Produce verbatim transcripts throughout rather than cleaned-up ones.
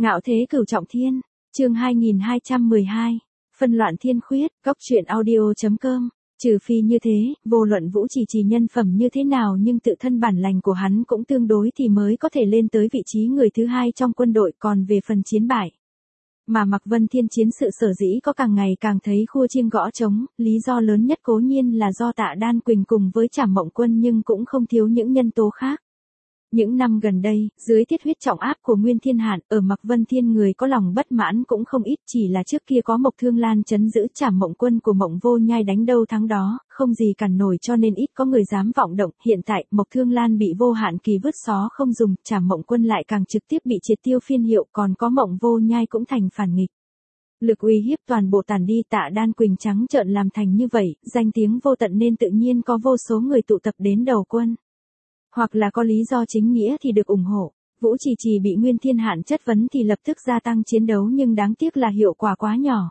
Ngạo thế cửu trọng thiên, chương hai nghìn hai trăm mười hai, phân loạn thiên khuyết, góc truyện audio chấm com. Trừ phi như thế, vô luận Vũ Trì Trì nhân phẩm như thế nào nhưng tự thân bản lành của hắn cũng tương đối thì mới có thể lên tới vị trí người thứ hai trong quân đội. Còn về phần chiến bại, mà Mạc Vân Thiên chiến sự sở dĩ có càng ngày càng thấy khua chiêng gõ trống, lý do lớn nhất cố nhiên là do Tạ Đan Quỳnh cùng với Trảm Mộng Quân, nhưng cũng không thiếu những nhân tố khác. Những năm gần đây, dưới thiết huyết trọng áp của Nguyên Thiên Hạn, ở Mạc Vân Thiên người có lòng bất mãn cũng không ít, chỉ là trước kia có Mộc Thương Lan trấn giữ Trảm Mộng Quân của Mộng Vô Nhai đánh đâu thắng đó, không gì cản nổi cho nên ít có người dám vọng động. Hiện tại, Mộc Thương Lan bị Vô Hạn Kỳ vứt xó không dùng, Trảm Mộng Quân lại càng trực tiếp bị triệt tiêu phiên hiệu, còn có Mộng Vô Nhai cũng thành phản nghịch. Lực uy hiếp toàn bộ tàn đi. Tạ Đan Quỳnh trắng trợn làm thành như vậy, danh tiếng vô tận nên tự nhiên có vô số người tụ tập đến đầu quân. Hoặc là có lý do chính nghĩa thì được ủng hộ. Vũ Trì Trì bị Nguyên Thiên Hạn chất vấn thì lập tức gia tăng chiến đấu, nhưng đáng tiếc là hiệu quả quá nhỏ.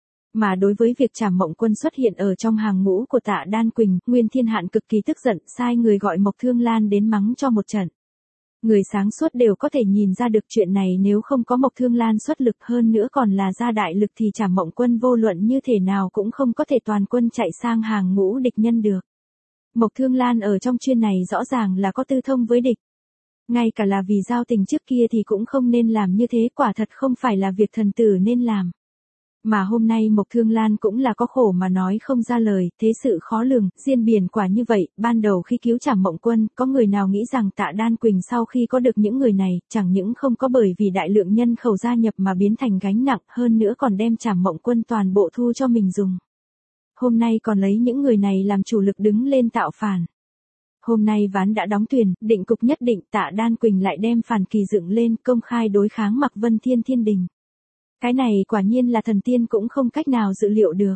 Mà đối với việc Trảm Mộng Quân xuất hiện ở trong hàng ngũ của Tạ Đan Quỳnh, Nguyên Thiên Hạn cực kỳ tức giận, sai người gọi Mộc Thương Lan đến mắng cho một trận. Người sáng suốt đều có thể nhìn ra được chuyện này nếu không có Mộc Thương Lan xuất lực, hơn nữa còn là ra đại lực, thì Trảm Mộng Quân vô luận như thế nào cũng không có thể toàn quân chạy sang hàng ngũ địch nhân được. Mộc Thương Lan ở trong chuyên này rõ ràng là có tư thông với địch. Ngay cả là vì giao tình trước kia thì cũng không nên làm như thế, quả thật không phải là việc thần tử nên làm. Mà hôm nay Mộc Thương Lan cũng là có khổ mà nói không ra lời, thế sự khó lường, diên biển quả như vậy. Ban đầu khi cứu Trảm Mộng Quân, có người nào nghĩ rằng Tạ Đan Quỳnh sau khi có được những người này, chẳng những không có bởi vì đại lượng nhân khẩu gia nhập mà biến thành gánh nặng, hơn nữa còn đem Trảm Mộng Quân toàn bộ thu cho mình dùng. Hôm nay còn lấy những người này làm chủ lực đứng lên tạo phản. Hôm nay ván đã đóng thuyền, định cục nhất định, Tạ Đan Quỳnh lại đem phản kỳ dựng lên, công khai đối kháng Mạc Vân Thiên Thiên Đình. Cái này quả nhiên là thần tiên cũng không cách nào dự liệu được.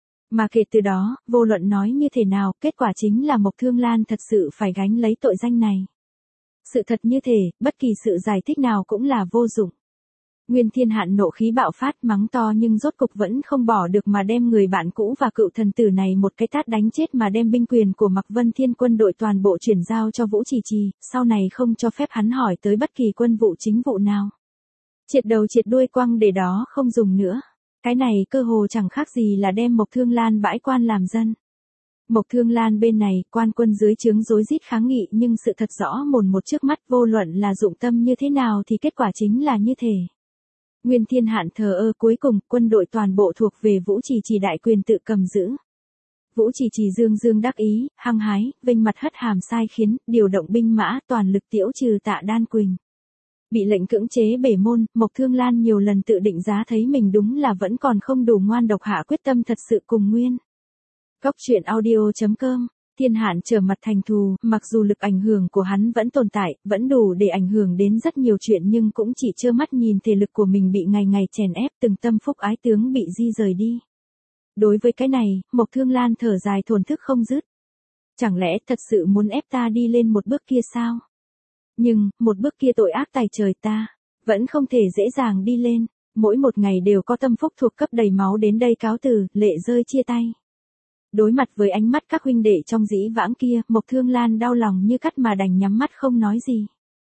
Mà kể từ đó, vô luận nói như thế nào, kết quả chính là Mộc Thương Lan thật sự phải gánh lấy tội danh này. Sự thật như thế, bất kỳ sự giải thích nào cũng là vô dụng. Nguyên Thiên Hạn nộ khí bạo phát, mắng to nhưng rốt cục vẫn không bỏ được mà đem người bạn cũ và cựu thần tử này một cái tát đánh chết, mà đem binh quyền của Mạc Vân Thiên quân đội toàn bộ chuyển giao cho Vũ Trì Trì, sau này không cho phép hắn hỏi tới bất kỳ quân vụ chính vụ nào. Triệt đầu triệt đuôi quăng để đó không dùng nữa. Cái này cơ hồ chẳng khác gì là đem Mộc Thương Lan bãi quan làm dân. Mộc Thương Lan bên này, quan quân dưới trướng rối rít kháng nghị, nhưng sự thật rõ mồn một trước mắt, vô luận là dụng tâm như thế nào thì kết quả chính là như thế. Nguyên Thiên Hạn thờ ơ, cuối cùng quân đội toàn bộ thuộc về Vũ Trì Trì đại quyền tự cầm giữ. Vũ Trì Trì dương dương đắc ý, hăng hái, vênh mặt hất hàm sai khiến, điều động binh mã toàn lực tiễu trừ Tạ Đan Quỳnh. Bị lệnh cưỡng chế bể môn, Mộc Thương Lan nhiều lần tự định giá thấy mình đúng là vẫn còn không đủ ngoan độc, hạ quyết tâm thật sự cùng Nguyên. Góc truyện audio chấm com. Thiên Hạn trở mặt thành thù, mặc dù lực ảnh hưởng của hắn vẫn tồn tại, vẫn đủ để ảnh hưởng đến rất nhiều chuyện, nhưng cũng chỉ trơ mắt nhìn thể lực của mình bị ngày ngày chèn ép, từng tâm phúc ái tướng bị di rời đi. Đối với cái này, Mộc Thương Lan thở dài thổn thức không dứt. Chẳng lẽ thật sự muốn ép ta đi lên một bước kia sao? Nhưng, một bước kia tội ác tày trời, ta vẫn không thể dễ dàng đi lên. Mỗi một ngày đều có tâm phúc thuộc cấp đầy máu đến đây cáo từ, lệ rơi chia tay. Đối mặt với ánh mắt các huynh đệ trong dĩ vãng kia, Mộc Thương Lan đau lòng như cắt mà đành nhắm mắt không nói gì.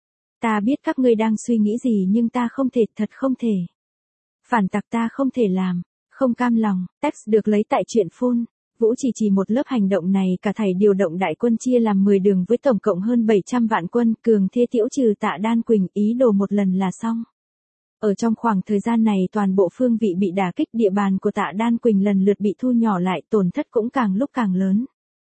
Ta biết các ngươi đang suy nghĩ gì, nhưng ta không thể, thật không thể. Phản tặc ta không thể làm, không cam lòng. Text được lấy tại truyện phun. Vũ Trì Trì một lớp hành động này cả thảy điều động đại quân chia làm mười đường với tổng cộng hơn bảy trăm vạn quân, cường thế tiễu trừ Tạ Đan Quỳnh, ý đồ một lần là xong. Ở trong khoảng thời gian này toàn bộ phương vị bị đả kích, địa bàn của Tạ Đan Quỳnh lần lượt bị thu nhỏ lại, tổn thất cũng càng lúc càng lớn.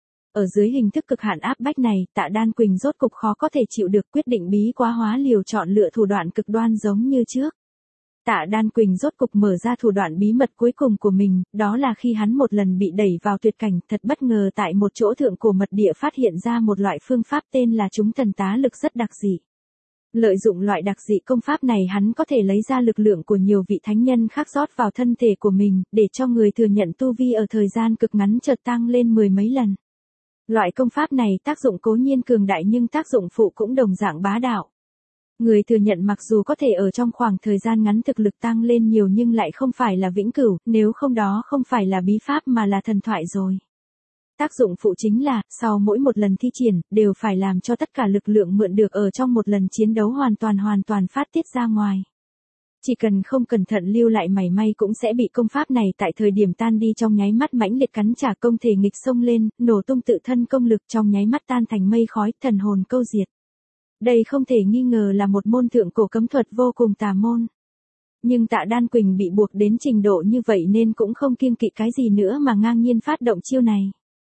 Ở dưới hình thức cực hạn áp bách này, Tạ Đan Quỳnh rốt cục khó có thể chịu được, quyết định bí quá hóa liều, chọn lựa thủ đoạn cực đoan giống như trước. Tạ Đan Quỳnh rốt cục mở ra thủ đoạn bí mật cuối cùng của mình, đó là khi hắn một lần bị đẩy vào tuyệt cảnh, thật bất ngờ tại một chỗ thượng cổ mật địa phát hiện ra một loại phương pháp tên là chúng thần tá lực rất đặc dị. Lợi dụng loại đặc dị công pháp này, hắn có thể lấy ra lực lượng của nhiều vị thánh nhân khác rót vào thân thể của mình, để cho người thừa nhận tu vi ở thời gian cực ngắn chợt tăng lên mười mấy lần. Loại công pháp này tác dụng cố nhiên cường đại nhưng tác dụng phụ cũng đồng dạng bá đạo. Người thừa nhận mặc dù có thể ở trong khoảng thời gian ngắn thực lực tăng lên nhiều nhưng lại không phải là vĩnh cửu, nếu không đó không phải là bí pháp mà là thần thoại rồi. Tác dụng phụ chính là, sau mỗi một lần thi triển, đều phải làm cho tất cả lực lượng mượn được ở trong một lần chiến đấu hoàn toàn hoàn toàn phát tiết ra ngoài. Chỉ cần không cẩn thận lưu lại mảy may cũng sẽ bị công pháp này tại thời điểm tan đi trong nháy mắt mãnh liệt cắn trả công thể nghịch xông lên, nổ tung tự thân công lực trong nháy mắt tan thành mây khói, thần hồn câu diệt. Đây không thể nghi ngờ là một môn thượng cổ cấm thuật vô cùng tà môn. Nhưng Tạ Đan Quỳnh bị buộc đến trình độ như vậy nên cũng không kiêng kỵ cái gì nữa mà ngang nhiên phát động chiêu này.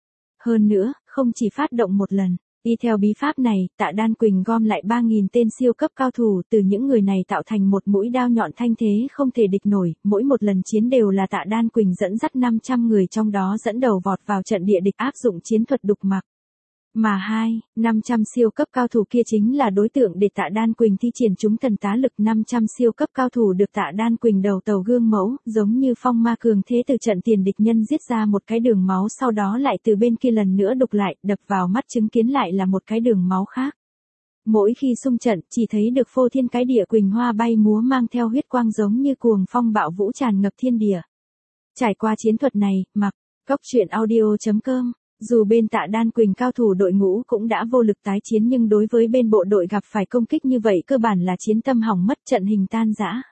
Hơn nữa, không chỉ phát động một lần, y theo bí pháp này, Tạ Đan Quỳnh gom lại ba nghìn tên siêu cấp cao thủ, từ những người này tạo thành một mũi đao nhọn thanh thế không thể địch nổi, mỗi một lần chiến đều là Tạ Đan Quỳnh dẫn dắt năm trăm người trong đó dẫn đầu vọt vào trận địa địch áp dụng chiến thuật đục mặc. Mà hai, năm trăm siêu cấp cao thủ kia chính là đối tượng để Tạ Đan Quỳnh thi triển chúng thần tá lực. Năm trăm siêu cấp cao thủ được Tạ Đan Quỳnh đầu tàu gương mẫu, giống như phong ma cường thế từ trận tiền địch nhân giết ra một cái đường máu, sau đó lại từ bên kia lần nữa đục lại, đập vào mắt chứng kiến lại là một cái đường máu khác. Mỗi khi xung trận, chỉ thấy được phô thiên cái địa quỳnh hoa bay múa mang theo huyết quang giống như cuồng phong bạo vũ tràn ngập thiên địa. Trải qua chiến thuật này, mặc, cóc truyện audio chấm com. Dù bên Tạ Đan Quỳnh cao thủ đội ngũ cũng đã vô lực tái chiến nhưng đối với bên bộ đội gặp phải công kích như vậy cơ bản là chiến tâm hỏng mất, trận hình tan rã.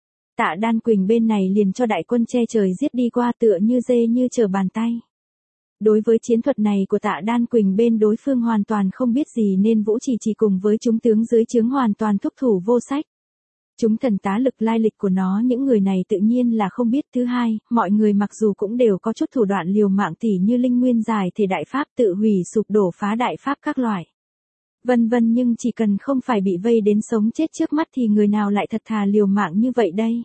Tạ Đan Quỳnh bên này liền cho đại quân che trời giết đi qua tựa như dê như trở bàn tay. Đối với chiến thuật này của Tạ Đan Quỳnh bên đối phương hoàn toàn không biết gì nên Vũ Chỉ Chỉ cùng với chúng tướng dưới trướng hoàn toàn thúc thủ vô sách. Chúng thần tá lực lai lịch của nó những người này tự nhiên là không biết. Thứ hai, mọi người mặc dù cũng đều có chút thủ đoạn liều mạng tỉ như linh nguyên giải thể đại pháp, tự hủy sụp đổ phá đại pháp các loại. Vân vân, nhưng chỉ cần không phải bị vây đến sống chết trước mắt thì người nào lại thật thà liều mạng như vậy đây.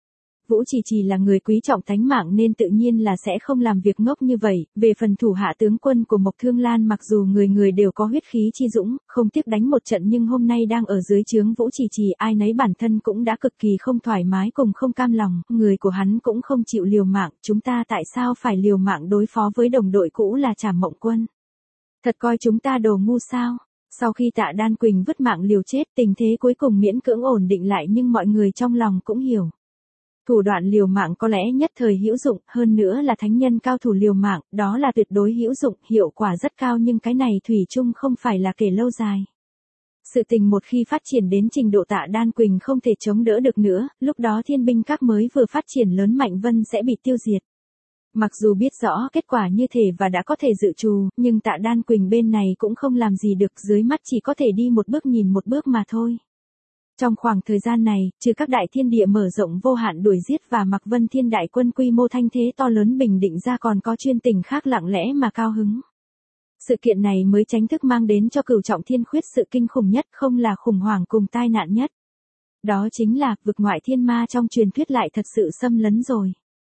Vũ Chỉ Chỉ là người quý trọng tánh mạng nên tự nhiên là sẽ không làm việc ngốc như vậy. Về phần thủ hạ tướng quân của Mộc Thương Lan, mặc dù người người đều có huyết khí chi dũng, không tiếc đánh một trận, nhưng hôm nay đang ở dưới trướng Vũ Chỉ Chỉ, ai nấy bản thân cũng đã cực kỳ không thoải mái cùng không cam lòng, người của hắn cũng không chịu liều mạng, chúng ta tại sao phải liều mạng đối phó với đồng đội cũ là Trảm Mộng Quân? Thật coi chúng ta đồ ngu sao? Sau khi Tạ Đan Quỳnh vứt mạng liều chết, tình thế cuối cùng miễn cưỡng ổn định lại, nhưng mọi người trong lòng cũng hiểu. Thủ đoạn liều mạng có lẽ nhất thời hữu dụng, hơn nữa là thánh nhân cao thủ liều mạng, đó là tuyệt đối hữu dụng, hiệu quả rất cao, nhưng cái này thủy chung không phải là kể lâu dài. Sự tình một khi phát triển đến trình độ Tạ Đan Quỳnh không thể chống đỡ được nữa, lúc đó thiên binh các mới vừa phát triển lớn mạnh vân sẽ bị tiêu diệt. Mặc dù biết rõ kết quả như thế và đã có thể dự trù, nhưng Tạ Đan Quỳnh bên này cũng không làm gì được, dưới mắt chỉ có thể đi một bước nhìn một bước mà thôi. Trong khoảng thời gian này, trừ các đại thiên địa mở rộng vô hạn đuổi giết và Mạc Vân Thiên đại quân quy mô thanh thế to lớn bình định ra, còn có chuyên tình khác lặng lẽ mà cao hứng. Sự kiện này mới chính thức mang đến cho Cửu Trọng Thiên Khuyết sự kinh khủng nhất, không là khủng hoảng cùng tai nạn nhất. Đó chính là vực ngoại thiên ma trong truyền thuyết lại thật sự xâm lấn rồi.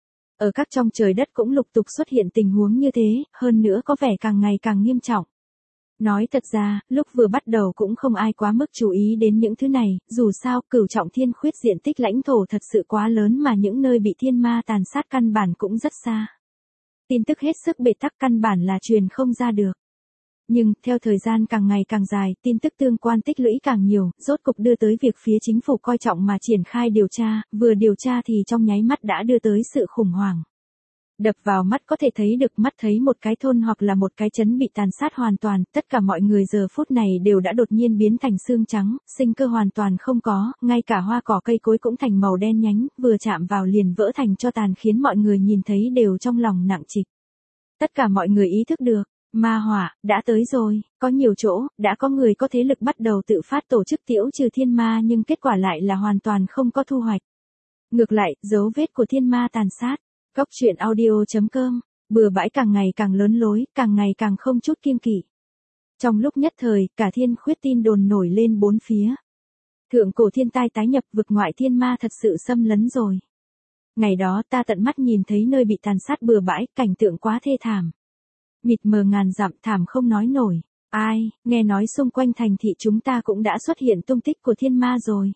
Ở các trong trời đất cũng lục tục xuất hiện tình huống như thế, hơn nữa có vẻ càng ngày càng nghiêm trọng. Nói thật ra, lúc vừa bắt đầu cũng không ai quá mức chú ý đến những thứ này, dù sao Cửu Trọng Thiên Khuyết diện tích lãnh thổ thật sự quá lớn mà những nơi bị thiên ma tàn sát căn bản cũng rất xa. Tin tức hết sức bế tắc, căn bản là truyền không ra được. Nhưng, theo thời gian càng ngày càng dài, tin tức tương quan tích lũy càng nhiều, rốt cục đưa tới việc phía chính phủ coi trọng mà triển khai điều tra, vừa điều tra thì trong nháy mắt đã đưa tới sự khủng hoảng. Đập vào mắt có thể thấy được, mắt thấy một cái thôn hoặc là một cái trấn bị tàn sát hoàn toàn, tất cả mọi người giờ phút này đều đã đột nhiên biến thành xương trắng, sinh cơ hoàn toàn không có, ngay cả hoa cỏ cây cối cũng thành màu đen nhánh, vừa chạm vào liền vỡ thành tro tàn, khiến mọi người nhìn thấy đều trong lòng nặng trịch. Tất cả mọi người ý thức được, ma hỏa đã tới rồi, có nhiều chỗ đã có người có thế lực bắt đầu tự phát tổ chức tiễu trừ thiên ma, nhưng kết quả lại là hoàn toàn không có thu hoạch. Ngược lại, dấu vết của thiên ma tàn sát. Cóc truyện audio chấm com, bừa bãi càng ngày càng lớn lối, càng ngày càng không chút kiêng kỵ. Trong lúc nhất thời, cả Thiên Khuyết tin đồn nổi lên bốn phía. Thượng cổ thiên tai tái nhập, vực ngoại thiên ma thật sự xâm lấn rồi. Ngày đó ta tận mắt nhìn thấy nơi bị tàn sát bừa bãi, cảnh tượng quá thê thảm. Mịt mờ ngàn dặm, thảm không nói nổi. Ai, nghe nói xung quanh thành thị chúng ta cũng đã xuất hiện tung tích của thiên ma rồi.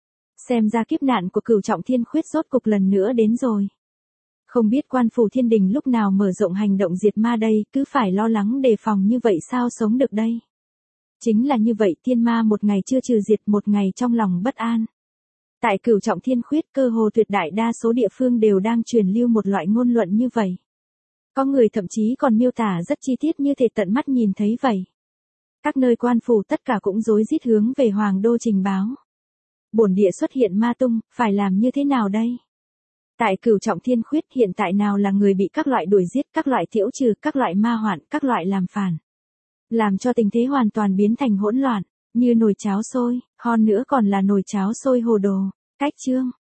Xem ra kiếp nạn của Cửu Trọng Thiên Khuyết rốt cục lần nữa đến rồi. Không biết Quan Phủ Thiên Đình lúc nào mở rộng hành động diệt ma đây, cứ phải lo lắng đề phòng như vậy sao sống được đây. Chính là như vậy, thiên ma một ngày chưa trừ diệt, một ngày trong lòng bất an. Tại Cửu Trọng Thiên Khuyết, cơ hồ tuyệt đại đa số địa phương đều đang truyền lưu một loại ngôn luận như vậy. Có người thậm chí còn miêu tả rất chi tiết như thể tận mắt nhìn thấy vậy. Các nơi quan phủ tất cả cũng rối rít hướng về Hoàng đô trình báo. bổn địa xuất hiện ma tung, phải làm như thế nào đây? Tại Cửu Trọng Thiên Khuyết hiện tại nào là người bị các loại đuổi giết, các loại tiễu trừ, các loại ma hoạn, các loại làm phản. Làm cho tình thế hoàn toàn biến thành hỗn loạn, như nồi cháo sôi, hơn nữa còn là nồi cháo sôi hồ đồ. Cách chương